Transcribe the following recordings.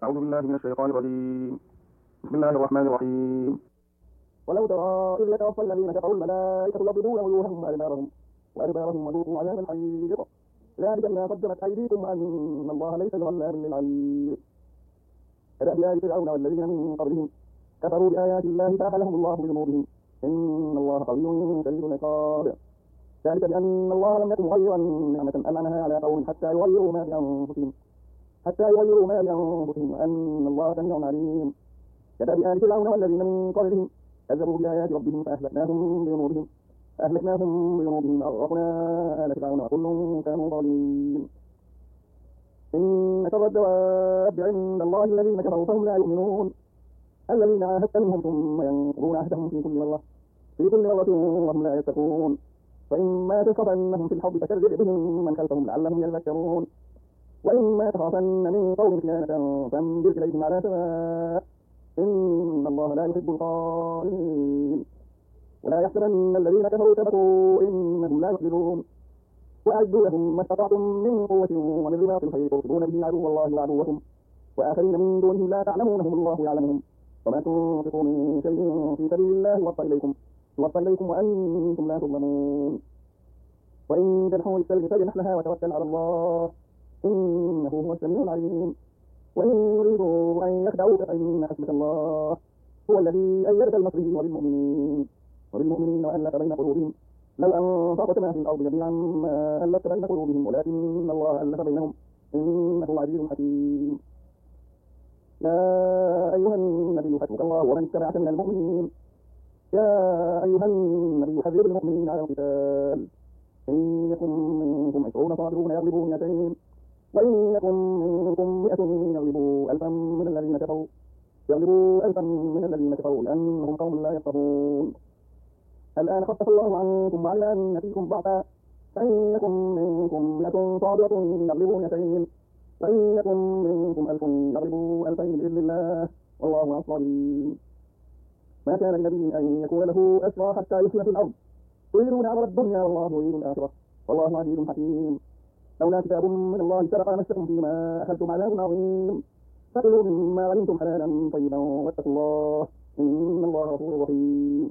أعوذ بالله من الشيطان الرجيم. بسم الله الرحمن الرحيم. ولو ترى إذ يتوفى الذين كفروا الملائكة يضربون وجوههم وأدبارهم وذوقوا عذاب الحريق ذلك بما قدمت أيديكم وأن الله ليس بظلام للعبيد. كدأب آل فرعون والذين من قبلهم كفروا بآيات الله فأخذهم الله بذنوبهم إن الله قوي شديد العقاب. ذلك بأن الله لم يكن مغيرا نعمة أنعمها على قوم حتى يغيروا ما بأنفسهم وأن الله سميع عليم. كدأب آل فرعون والذين من قبلهم كذبوا بآيات ربهم فأهلكناهم بذنوبهم وأغرقنا آل فرعون وكل كانوا ظالمين. إن شر الدواب عند الله الذين كفروا فهم لا يؤمنون الذين عاهدت منهم ثم ينقضون عهدهم في كل مرة وهم لا يتقون. فإما تثقفنهم في الحرب فشرد بهم من خلفهم لعلهم يذكرون وإما تخافن من قوم خيانة فانبذ إليهم على سواء إن الله لا يحب الخائنين. ولا يحسبن الذين كفروا سبقوا إنهم لا يحسنون وأعدوا لهم ما استطعتم من قوة ومن رباط الخيل ترهبون به عدو الله وعدوكم وآخرين من دونهم لا تعلمونهم الله يعلمهم وما تنفقوا من شيء في سبيل الله يوفى إليكم وأنتم لا تظلمون. وإن تنحوا للسلم فاجنح لها وتوكل على الله إنه هو السميع العليم. وإن يريدوا أن يخدعوك فإن حسبك الله هو الذي أيدك بنصره وبالمؤمنين وألف بين قلوبهم لو أنفقت ما في الأرض جميعا ما ألفت بين قلوبهم ولكن الله ألف بينهم إنه عزيز حكيم. يا أيها النبي حسبك الله ومن اتبعك من المؤمنين. يا أيها النبي حذر المؤمنين على القتال إن يكن منكم 20 صابرون يغلبوا 200 وإن يكن منكم 100 يغلبوا 1000 من الذين كفروا لأنهم قوم لا يفقهون. الآن خفف الله عنكم وعلى أن فيكم ضعفا فإن يكن منكم 100 صابرة يغلبوا 200 وإن يكن منكم 1000 يغلبوا 2000 بإذن الله والله مع الصابرين. ما كان لنبي أن يكون له أسرى حتى يسكن في الأرض تريدون عرض الدنيا والله يريد الآخرة والله عزيز حكيم. لولا كتاب من الله سبق لمسكم فيما أخذتم عذاب عظيم فكلوا مما غنمتم حلالا طيبا واتقوا الله إن الله غفور رحيم.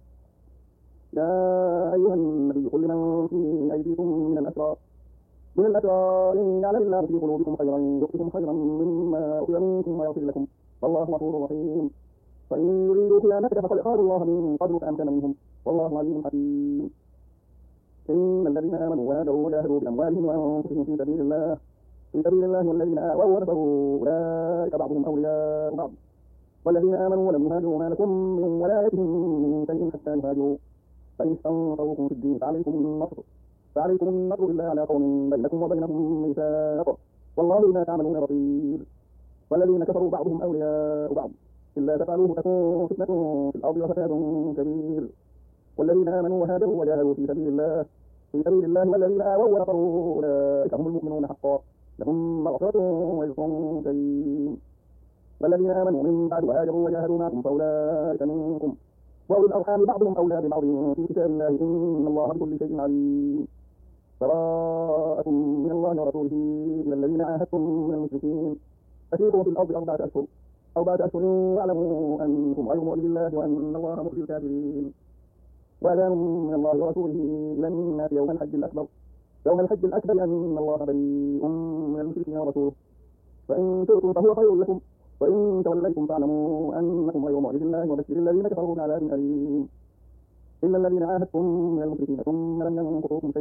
يا أيها النبي قل لمن في أيديكم من الأسرى إن يعلم الله في قلوبكم خيرا يؤتكم خيرا مما أخذ منكم ويغفر لكم والله غفور رحيم. فإن يريدوا خيانتك فقد خانوا الله من قبل فأمكن منهم والله عليم حكيم. إن الذين آمنوا وهاجروا وجاهدوا بأموالهم وأنفسهم في سبيل الله والذين آووا ونصروا أولئك بعضهم أولياء بعض والذين آمنوا ولم يهاجروا ما لكم من ولايتهم من شيء حتى يهاجروا فإن استنصروكم في الدين فعليكم النصر إلا على قوم بينكم وبينهم ميثاق والله بما تعملون بصير. والذين كفروا بعضهم أولياء بعض إلا تفعلوه تكون فتنة في الأرض وفساد كبير. والذين آمنوا وهاجروا وجاهدوا في سبيل الله والذين آووا ونصروا أولئك هم المؤمنون حقا لهم مغفرة ورزق كريم. والذين آمنوا من بعد وهاجروا وجاهدوا معكم فأولئك منكم وأولو الأرحام بعضهم أولى ببعض في كتاب الله إن الله بكل شيء عليم. براءة من الله ورسوله إلى الذين عاهدتم من المشركين فسيروا في الأرض 4 أشهر واعلموا أنكم غير مؤمنين الله وأن الله مخزي الكافرين. وأذان من الله ورسوله إلى الناس يوم الحج الأكبر أن الله بريء من المشركين ورسوله فإن تؤتوا فهو خير لكم وإن توليتم فاعلموا أنكم غير معجز الله وبشر الذين كفروا بعذاب أليم. إلا الذين عاهدتم من المشركين ثم لم ينقضوكم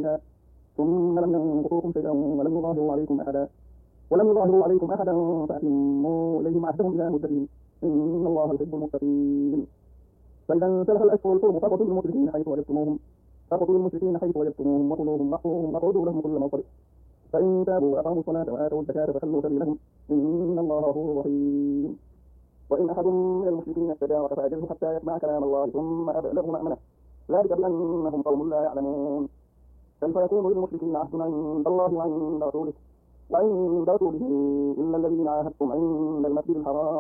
شيئا ولم يظاهروا عليكم أحدا فأتموا إليهم عهدهم إلى مدتهم إن الله يحب المتقين. فإذا انسلخ الأشهر الحرم فاقتلوا المشركين حيث وجدتموهم وخذوهم واقعدوا لهم كل موصل فإن تابوا وأقاموا الصلاة وآتوا الزكاة فخلوا سبيلهم إن الله غفور رحيم. وإن أحد من المشركين استجارك فأجره حتى يسمع كلام الله ثم أبلغه مأمنه ذلك بأنهم قوم لا يعلمون. كيف يكون للمشركين عهد عند الله وعند رسوله إلا الذين عاهدتم عند المسجد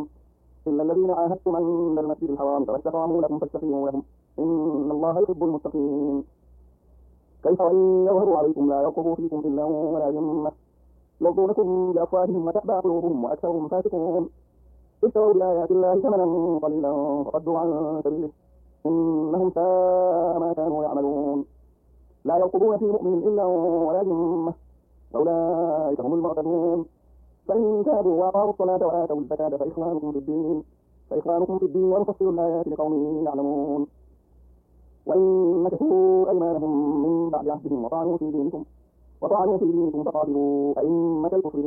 الحرام فاستقاموا لكم فاستقيموا لهم إن الله يحب المتقين. كيف وإن يظهروا عليكم لا يرقبوا فيكم إلا ولا ذمة يرضونكم بأفواههم وتأبى قلوبهم وأكثرهم فاسقون اشتروا بآيات الله ثمنا قليلا فصدوا عن سبيله إنهم ساء ما كانوا يعملون لا يرقبون في مؤمن إلا ولا ذمة وأولئك هم المعتدون فإن تابوا وأقاموا الصلاة وآتوا الزكاة فإخوانكم في الدين ونفصل الآيات لقوم يعلمون وإن نكثوا أيمانهم من بعد عهدهم وطعنوا في دينكم فقاتلوا أئمة الكفر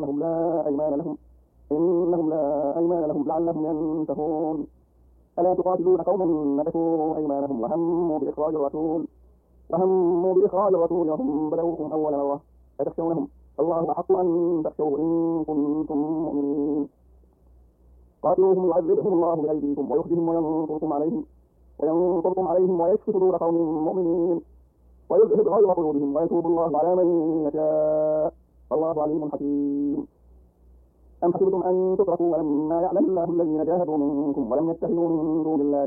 إنهم لا أيمان لهم لعلهم ينتهون ألا تقاتلون قوما نكثوا أيمانهم وهموا بإخراج الرسول وهم بدأوكم أول مرة أتخشونهم الله أحق أن تخشوه إن كنتم مؤمنين قاتلوهم يعذبهم الله بأيديكم ويخزهم وينصركم عليهم ويشفي صدور قوم مؤمنين ويذهب غيظ قلوبهم ويتوب الله على من يشاء والله عليم حكيم أم حسبتم أن تتركوا ولما يعلم الله الذين جاهدوا منكم ولم يتخذوا من دون الله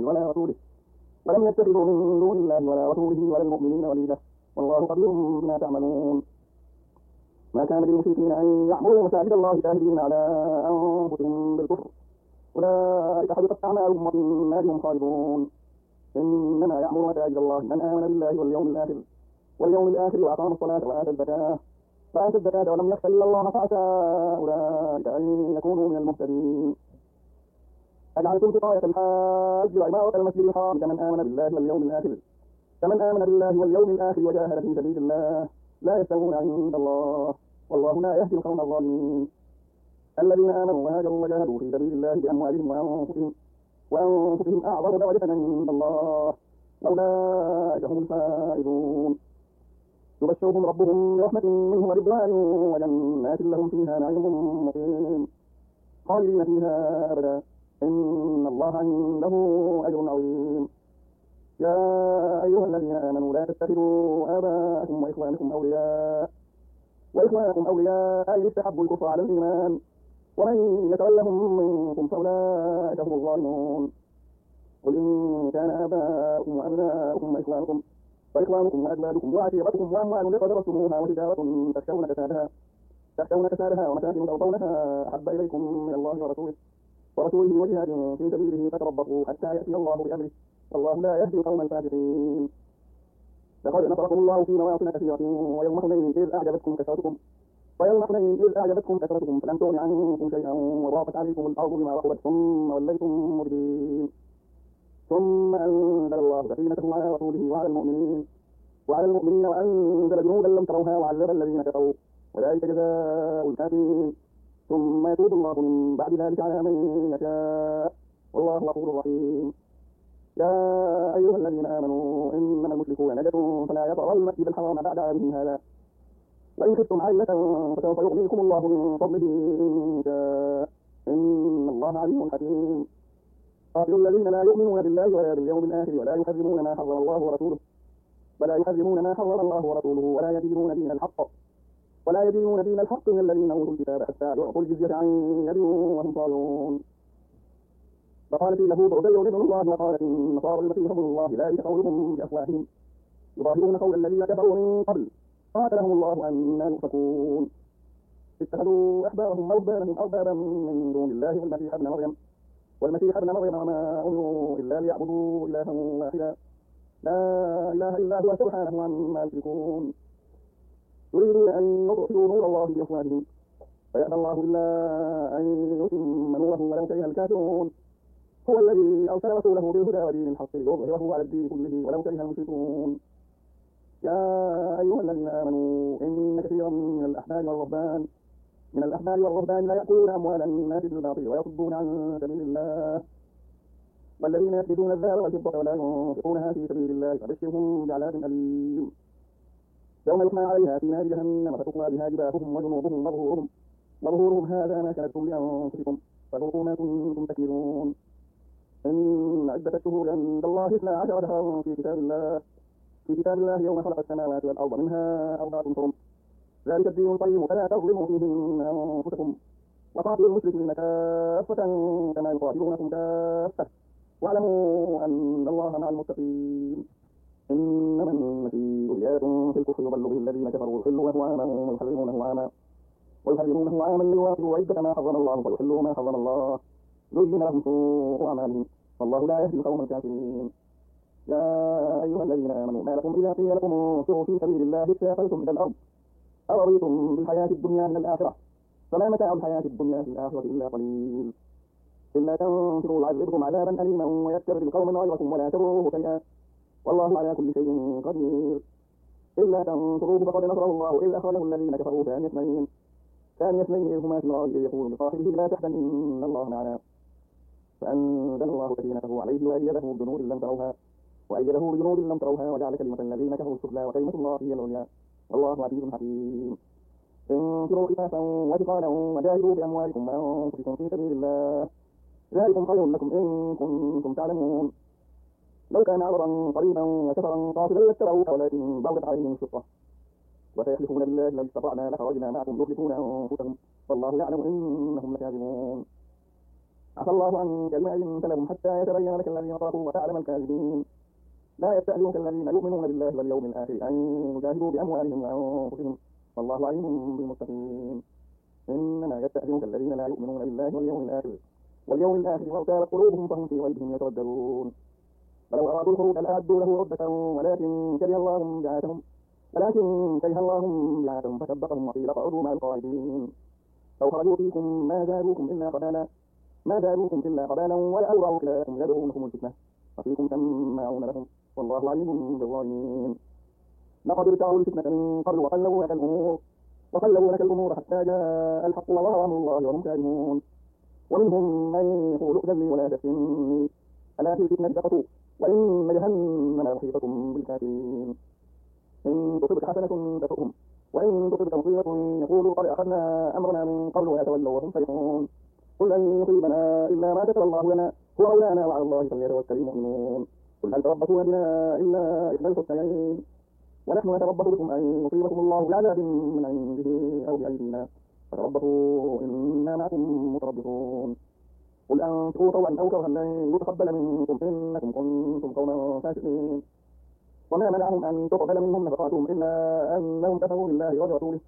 ولا رسوله ولا المؤمنين وليدا والله خبير بما تعملون ما كان للمشركين أن يعمروا مساجد الله شاهدين على أنفسهم بالكفر أولئك حبطت أعمالهم وفي النار هم خالدون إنما يعمر مساجد الله من آمن بالله واليوم الآخر وأقام الصلاة وآتى الزكاة ولم يخش إلا الله فعسى أولئك أن يكونوا من المهتدين أجعلتم سقاية الحاج وعمارة المسجد الحرام كمن آمن بالله واليوم الآخر وجاهد في سبيل الله لا يستوون عند الله والله لا يهدي القوم الظالمين الذين آمنوا وهاجروا وجاهدوا في سبيل الله بأموالهم وأنفسهم أعظم درجة عند الله أولئك هم الفائزون يبشرهم ربهم برحمة منه ورضوان وجنات لهم فيها نعيم مقيم خالدين فيها أبدا إن الله عنده أجر عظيم يا أيها الذين آمنوا لا تتخذوا آباءكم وإخوانكم أولياء إن استحبوا الكفر على الإيمان ومن يتولهم منكم فأولئك هم الظالمون قل إن كان آباؤكم وأبناؤكم وإخوانكم وأزواجكم وعشيرتكم وأموال اقترفتموها وتجارة تخشون كسادها ومساكن ترضونها أحب إليكم من الله ورسوله وجهاد في سبيله فتربصوا حتى يأتي الله بأمره والله لا يهدي القوم الفاسقين لقد نصركم الله في مواطن كثيرة ويوم حنين إذ أعجبتكم كثرتكم فلم تغن عنكم شيئا وضاقت عليكم الأرض بما رحبت ثم وليتم مدبرين ثم أنزل الله سكينته على رسوله وعلى المؤمنين وأنزل جنودا لم تروها وعذب الذين كفروا وذلك جزاء الكافرين ثم يتوب الله من بعد ذلك على من يشاء والله غفور رحيم يا أيها الذين آمنوا إنما المشركون نجس فلا يقربوا المسجد الحرام بعد عامهم هذا وإن خفتم عائلة فسوف يغنيكم الله من فضله إن شاء إن الله عليم حكيم قاتلوا الذين لا يؤمنون بالله ولا باليوم الآخر ولا يحرمون ما حرم الله ورسوله ولا يدينون دين الحق من الذين أوتوا الكتاب حتى يعطوا الجزية عن يد وهم صاغرون فقالت اليهود عزير ابن الله وقالت النصارى المسيح ابن الله ذلك قولهم بأفواههم يظاهرون قول الذين كفروا من قبل قاتلهم الله أنى يؤفكون اتخذوا أحبارهم ورهبانهم أربابا من دون الله والمسيح ابن مريم وما أمروا إلا ليعبدوا إلها واحدا لا إله إلا هو سبحانه عما يشركون يريدون أن يطفئوا نور الله بأفواههم فيأبى الله إلا أن يتم نوره ولو كره الكافرون هو الذي أرسل رسوله بالهدى ودين الحق ليظهره على الدين كله ولو كره المشركون يا أيها الذين آمنوا إن كثيرا من الأحبار والرهبان لا يأكلون أموال الناس بالباطل ويصدون عن سبيل الله والذين يكنزون الذهب والفضة ولا ينفقونها في سبيل الله فبشرهم بعذاب أليم يوم يحمى عليها في نار جهنم فتقوى بها جباههم وجنوبهم وظهورهم هذا ما كنتم لأنفسكم فذوقوا ما كنتم تكذبون إن عدة الشهور عند الله 12 شهرا في كتاب الله يوم خلق السماوات والأرض منها أربعة حرم ذلك الدين القيم فلا تظلموا فيهن أنفسكم وقاتلوا المشركين كافة كما يقاتلونكم كافة واعلموا أن الله مع المتقين إنما النسيء زيادة في الكفر يضل به الذين كفروا الحل وهو عاما ويحرمونه عاما ليواطئوا عدة ما حرم الله فيحلوا ما حرم الله زين لهم سوء أعمالهم والله لا يهدي القوم الكافرين. يا أيها الذين آمنوا ما لكم إذا قيل لكم انفروا في سبيل الله اثاقلتم إلى الأرض أرضيتم بالحياة الدنيا من الآخرة فما متاع الحياة الدنيا في الآخرة إلا قليل. إلا تنفروا يعذبكم عذابا أليما ويستبدل قوما غيركم ولا تضروه شيئا والله على كل شيء قدير. إلا تنصروه فقد نصره الله إذ أخرجه الذين كفروا ثاني اثنين إذ هما في الغار إذ يقول لصاحبه لا تحزن إن الله معنا فأنزل الله سكينته عليه وأيده بجنود لم تروها وجعل كلمة الذين كفروا السفلى وكلمة الله هي العليا والله عزيز حكيم. انفروا خفافا وثقالا وجاهدوا بأموالكم وأنفسكم في سبيل الله ذلكم خير لكم إن كنتم تعلمون. لو كان عرضا قريبا وسفرا قاصدا لاتبعوك ولكن بعدت عليهم الشقة وسيحلفون بالله لو استطعنا لخرجنا معكم يخلفون أنفسهم والله يعلم إنهم لكاذبون. عفى الله عنك لما أذنت لهم حتى يتبين لك الذين صدقوا وتعلم الكاذبين. لا يستأذنك الذين يؤمنون بالله واليوم الآخر أن يجاهدوا بأموالهم وأنفسهم والله عليم بالمتقين. إنما يستأذنك الذين لا يؤمنون بالله واليوم الآخر وارتابت قلوبهم فهم في ريبهم يترددون. فلو أرادوا الخروج لأعدوا له عدة ولكن كره الله بعاثهم فثبطهم وقيل اقعدوا مع القاعدين. لو خرجوا فيكم ما زادوكم إلا قبالا ولأوضعوا خلالكم يدعونكم الفتنة وفيكم سماعون لهم والله عليم بالظالمين. لقد ابتغوا الفتنة من قبل وقلبوا لك الأمور حتى جاء الحق وظهر أمر الله وهم كارهون. ومنهم من يقول ائذن لي ولا تفتني ألا في الفتنة سقطوا وإن جهنم لمحيطة بالكافرين. إن تصبك حسنة تسؤهم وإن تصبك مصيبة يقولوا قد أخذنا أمرنا من قبل ويتولوا وهم فرحون. قل لن يصيبنا إلا ما كتب الله لنا هو مولانا وعلى الله فليتوكل المؤمنون. قل هل تربصون بنا إلا إحدى الحسنيين ونحن نتربص بكم أن يصيبكم الله بعذاب من عنده أو بأيدينا فتربصوا إنا معكم متربصون. قل أنفقوا طوعا أو كرها لن يتقبل منكم إنكم كنتم قوما فاسقين. وما منعهم أن تقبل منهم نفقاتهم إلا أنهم كفروا بالله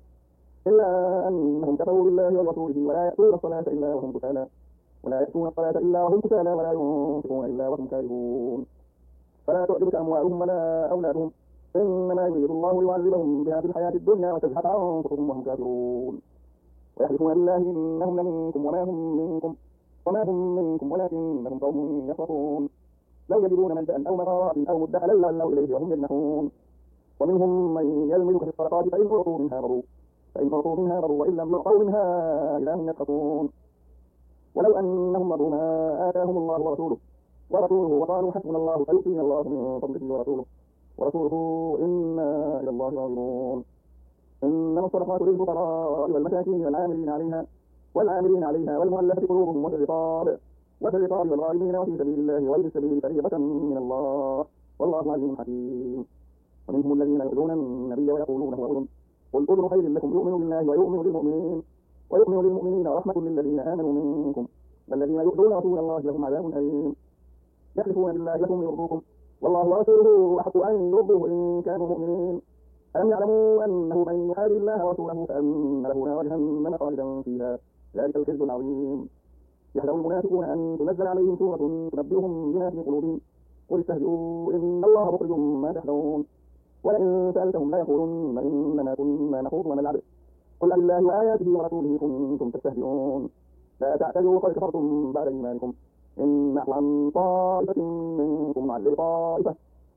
ورسوله ولا يأتون الصلاة إلا وهم كسالى ولا ينفقون إلا وهم كارهون. فلا تعجبك أموالهم ولا أولادهم إنما يريد الله ليعذبهم بها في الحياة الدنيا وتزهق أنفسهم وهم كافرون. ويحلفون بالله إنهم لمنكم وما هم منكم ولكنهم قوم يفرقون. لو يجدون ملجأ أو مغارات أو مدخلا لولوا إليه وهم يجنحون. ومنهم من يلمزك في الصدقات فإن أعطوا منها بروا وإن لم يعطوا منها إذا هم يسخطون. ولو أنهم رضوا ما آتاهم الله ورسوله وقالوا حسبنا الله فيؤتينا الله من فضله ورسوله إنا إلى الله راغبون. إنما الصدقات للفقراء والمساكين والعاملين عليها والمؤلفة قلوبهم وفي الرقاب والغارمين وفي سبيل الله وابن السبيل فريضة من الله والله عليم حكيم. ومنهم الذين يؤذون النبي ويقولون هو أذن قل أذن خير لكم يؤمن بالله ويؤمن للمؤمنين ورحمة للذين آمنوا منكم والذين يؤذون رسول الله لهم عذاب أليم. يحلفون بالله لكم ليرضوكم والله ورسوله أحق أن يرضوه إن كانوا مؤمنين. ألم يعلموا أنه من يحارب الله ورسوله فأن له نار جهنم خالدا فيها ذلك الخزي العظيم. يحذر المنافقون أن تنزل عليهم سورة تنبئهم بما في قلوبهم قل استهزئوا إن الله مخرج ما تحذرون. ولئن سألتهم ليقولن إنما كنا نخوض ونلعب قل أبالله وآياته ورسوله كنتم تستهزئون. لا تعتذروا قد كفرتم بعد إيمانكم إن نعفو عن طائفة منكم نعذب طائفة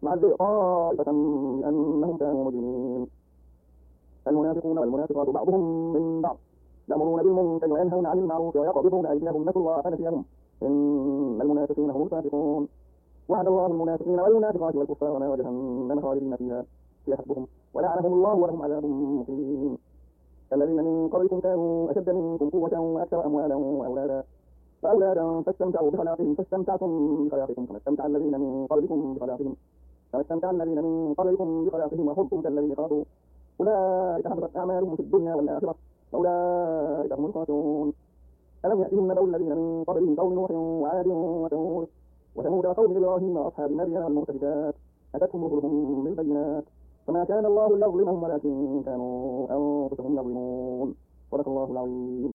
بأنهم كانوا مجرمين. المنافقون والمنافقات بعضهم من بعض يأمرون بالمنكر وينهون عن المعروف ويقبضون أيديهم نسوا الله فنسيهم إن المنافقين هم الفاسقون. وعد الله المنافقين والمنافقات والكفار نار جهنم خالدين فيها هي حسبهم ولعنهم الله ولهم عذاب مقيم. الذين من قبلكم كانوا أشد منكم قوة وأكثر أموالا وأولادا فاستمتعوا بخلاقهم فاستمتعتم بخلاقكم كما استمتع الذين من قبلكم بخلاقهم وخضتم كالذي خاضوا أولئك حبطت أعمالهم في الدنيا والآخرة وأولئك هم الخاسرون. ألم يأتهم نبأ الذين من قبلهم قوم نوح وعاد وثمود وقوم إبراهيم وأصحاب مدين والمؤتفكات أتتهم رسلهم بالبينات فما كان الله ليظلمهم ولكن كانوا أنفسهم يظلمون. صدق الله العظيم.